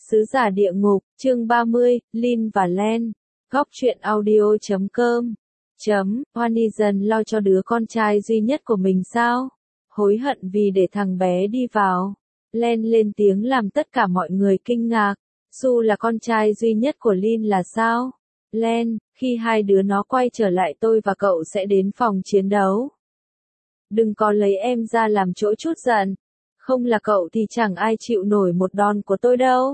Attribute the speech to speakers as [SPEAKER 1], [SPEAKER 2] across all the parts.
[SPEAKER 1] Sứ giả địa ngục, chương 30, Lin và Len. Góc truyện audio.com. Honeyson lo cho đứa con trai duy nhất của mình sao? Hối hận vì để thằng bé đi vào. Len lên tiếng làm tất cả mọi người kinh ngạc. Sue là con trai duy nhất của Lin là sao? Len, khi hai đứa nó quay trở lại tôi và cậu sẽ đến phòng chiến đấu. Đừng có lấy em ra làm chỗ chút giận. Không là cậu thì chẳng ai chịu nổi một đòn của tôi đâu.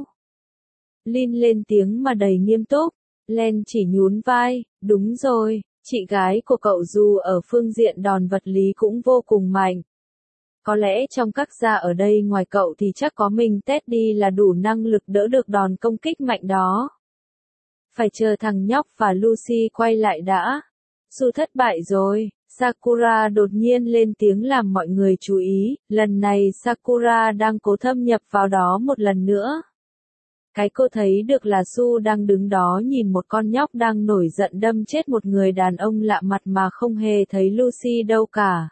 [SPEAKER 1] Lin lên tiếng mà đầy nghiêm túc. Len chỉ nhún vai, đúng rồi, chị gái của cậu dù ở phương diện đòn vật lý cũng vô cùng mạnh. Có lẽ trong các gia ở đây ngoài cậu thì chắc có mình Teddy là đủ năng lực đỡ được đòn công kích mạnh đó. Phải chờ thằng nhóc và Lucy quay lại đã. Sue thất bại rồi. Sakura đột nhiên lên tiếng làm mọi người chú ý, lần này Sakura đang cố thâm nhập vào đó một lần nữa. Cái cô thấy được là Sue đang đứng đó nhìn một con nhóc đang nổi giận đâm chết một người đàn ông lạ mặt mà không hề thấy Lucy đâu cả.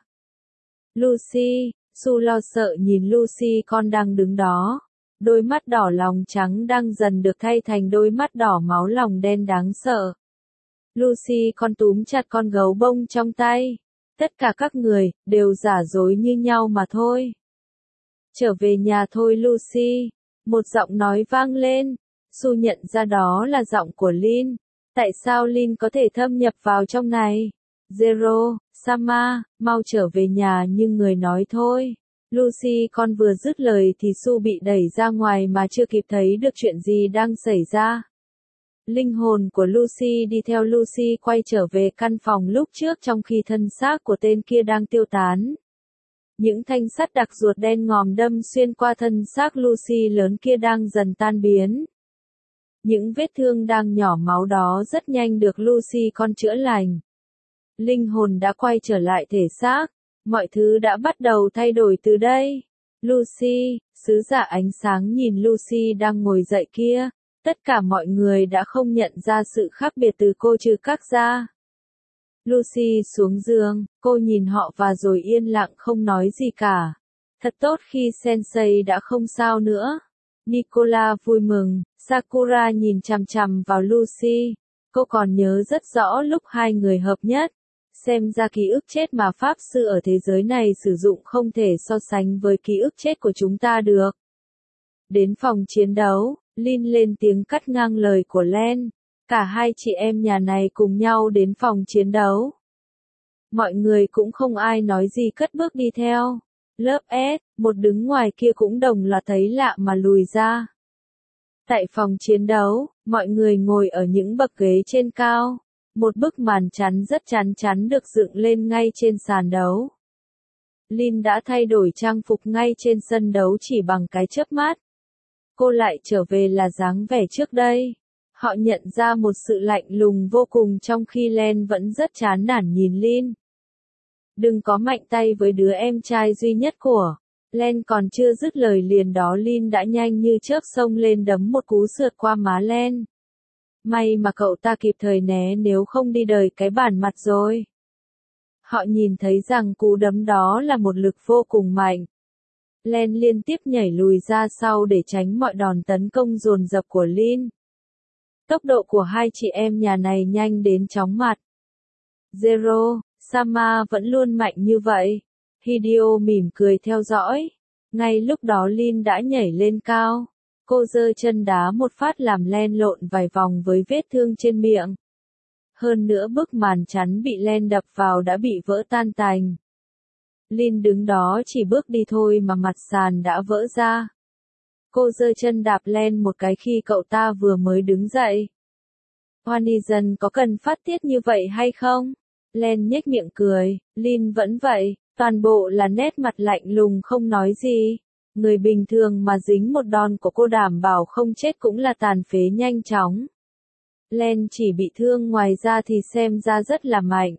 [SPEAKER 1] Lucy, Sue lo sợ nhìn Lucy con đang đứng đó. Đôi mắt đỏ lòng trắng đang dần được thay thành đôi mắt đỏ máu lòng đen đáng sợ. Lucy con túm chặt con gấu bông trong tay. Tất cả các người, đều giả dối như nhau mà thôi. Trở về nhà thôi Lucy. Một giọng nói vang lên. Sue nhận ra đó là giọng của Lin. Tại sao Lin có thể thâm nhập vào trong này? Zero, Sama, mau trở về nhà nhưng người nói thôi. Lucy con vừa dứt lời thì Sue bị đẩy ra ngoài mà chưa kịp thấy được chuyện gì đang xảy ra. Linh hồn của Lucy đi theo Lucy quay trở về căn phòng lúc trước trong khi thân xác của tên kia đang tiêu tán. Những thanh sắt đặc ruột đen ngòm đâm xuyên qua thân xác Lucy lớn kia đang dần tan biến. Những vết thương đang nhỏ máu đó rất nhanh được Lucy con chữa lành. Linh hồn đã quay trở lại thể xác. Mọi thứ đã bắt đầu thay đổi từ đây. Lucy, sứ giả ánh sáng nhìn Lucy đang ngồi dậy kia. Tất cả mọi người đã không nhận ra sự khác biệt từ cô trừ các gia. Lucy xuống giường, cô nhìn họ và rồi yên lặng không nói gì cả. Thật tốt khi Sensei đã không sao nữa. Nicola vui mừng, Sakura nhìn chằm chằm vào Lucy. Cô còn nhớ rất rõ lúc hai người hợp nhất. Xem ra ký ức chết mà Pháp sư ở thế giới này sử dụng không thể so sánh với ký ức chết của chúng ta được. Đến phòng chiến đấu, Lin lên tiếng cắt ngang lời của Len. Cả hai chị em nhà này cùng nhau đến phòng chiến đấu. Mọi người cũng không ai nói gì cất bước đi theo. Lớp S, một đứng ngoài kia cũng đồng loạt thấy lạ mà lùi ra. Tại phòng chiến đấu, mọi người ngồi ở những bậc ghế trên cao. Một bức màn chắn rất chắn chắn được dựng lên ngay trên sàn đấu. Lin đã thay đổi trang phục ngay trên sân đấu chỉ bằng cái chớp mắt. Cô lại trở về là dáng vẻ trước đây. Họ nhận ra một sự lạnh lùng vô cùng trong khi Len vẫn rất chán nản nhìn Lin. Đừng có mạnh tay với đứa em trai duy nhất của. Len còn chưa dứt lời liền đó Lin đã nhanh như chớp xông lên đấm một cú sượt qua má Len. May mà cậu ta kịp thời né nếu không đi đời cái bản mặt rồi. Họ nhìn thấy rằng cú đấm đó là một lực vô cùng mạnh. Len liên tiếp nhảy lùi ra sau để tránh mọi đòn tấn công dồn dập của Lin. Tốc độ của hai chị em nhà này nhanh đến chóng mặt. Zero, Sama vẫn luôn mạnh như vậy. Hideo mỉm cười theo dõi. Ngay lúc đó Lin đã nhảy lên cao. Cô giơ chân đá một phát làm Len lộn vài vòng với vết thương trên miệng. Hơn nữa bức màn chắn bị Len đập vào đã bị vỡ tan tành. Lin đứng đó chỉ bước đi thôi mà mặt sàn đã vỡ ra. Cô giơ chân đạp Len một cái khi cậu ta vừa mới đứng dậy. Honeyson có cần phát tiết như vậy hay không? Len nhếch miệng cười, Lin vẫn vậy, toàn bộ là nét mặt lạnh lùng không nói gì. Người bình thường mà dính một đòn của cô đảm bảo không chết cũng là tàn phế nhanh chóng. Len chỉ bị thương ngoài ra thì xem ra rất là mạnh.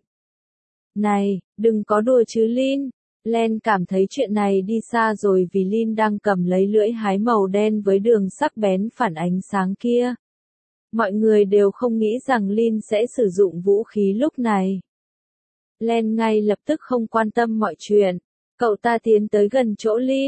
[SPEAKER 1] Này, đừng có đùa chứ Lin. Len cảm thấy chuyện này đi xa rồi vì Lin đang cầm lấy lưỡi hái màu đen với đường sắc bén phản ánh sáng kia. Mọi người đều không nghĩ rằng Lin sẽ sử dụng vũ khí lúc này. Len ngay lập tức không quan tâm mọi chuyện. Cậu ta tiến tới gần chỗ Lin.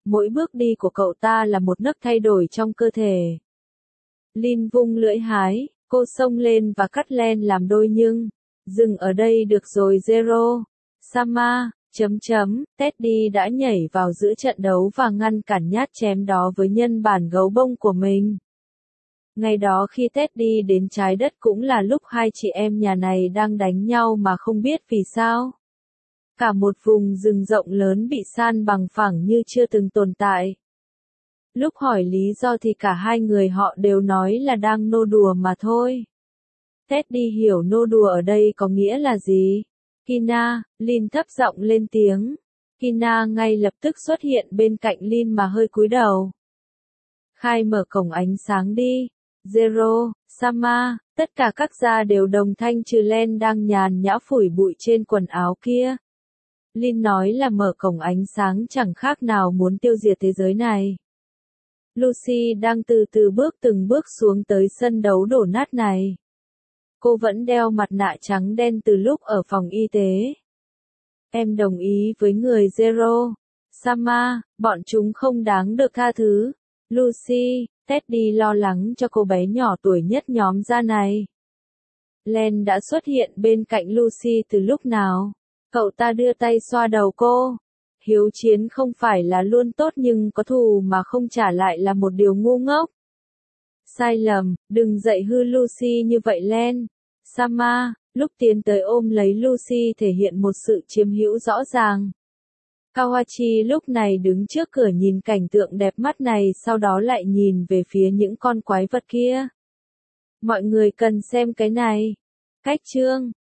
[SPEAKER 1] Mỗi bước đi của cậu ta là một nấc thay đổi trong cơ thể. Lin vung lưỡi hái, cô xông lên và cắt Len làm đôi nhưng, dừng ở đây được rồi Zero. Sama, Teddy đã nhảy vào giữa trận đấu và ngăn cản nhát chém đó với nhân bản gấu bông của mình. Ngày đó khi Teddy đến trái đất cũng là lúc hai chị em nhà này đang đánh nhau mà không biết vì sao. Cả một vùng rừng rộng lớn bị san bằng phẳng như chưa từng tồn tại. Lúc hỏi lý do thì cả hai người họ đều nói là đang nô đùa mà thôi. Teddy hiểu nô đùa ở đây có nghĩa là gì. Kina, Lin thấp giọng lên tiếng. Kina ngay lập tức xuất hiện bên cạnh Lin mà hơi cúi đầu. Khai mở cổng ánh sáng đi. Zero, Sama, tất cả các gia đều đồng thanh trừ Len đang nhàn nhã phủi bụi trên quần áo kia. Lin nói là mở cổng ánh sáng chẳng khác nào muốn tiêu diệt thế giới này. Lucy đang từ từ từng bước xuống tới sân đấu đổ nát này. Cô vẫn đeo mặt nạ trắng đen từ lúc ở phòng y tế. Em đồng ý với người Zero. Sama, bọn chúng không đáng được tha thứ. Lucy, Teddy lo lắng cho cô bé nhỏ tuổi nhất nhóm gia này. Len đã xuất hiện bên cạnh Lucy từ lúc nào? Cậu ta đưa tay xoa đầu cô. Hiếu chiến không phải là luôn tốt nhưng có thù mà không trả lại là một điều ngu ngốc. Sai lầm, đừng dạy hư Lucy như vậy Len. Sama, lúc tiến tới ôm lấy Lucy thể hiện một sự chiếm hữu rõ ràng. Kawachi lúc này đứng trước cửa nhìn cảnh tượng đẹp mắt này sau đó lại nhìn về phía những con quái vật kia. Mọi người cần xem cái này. Cách chương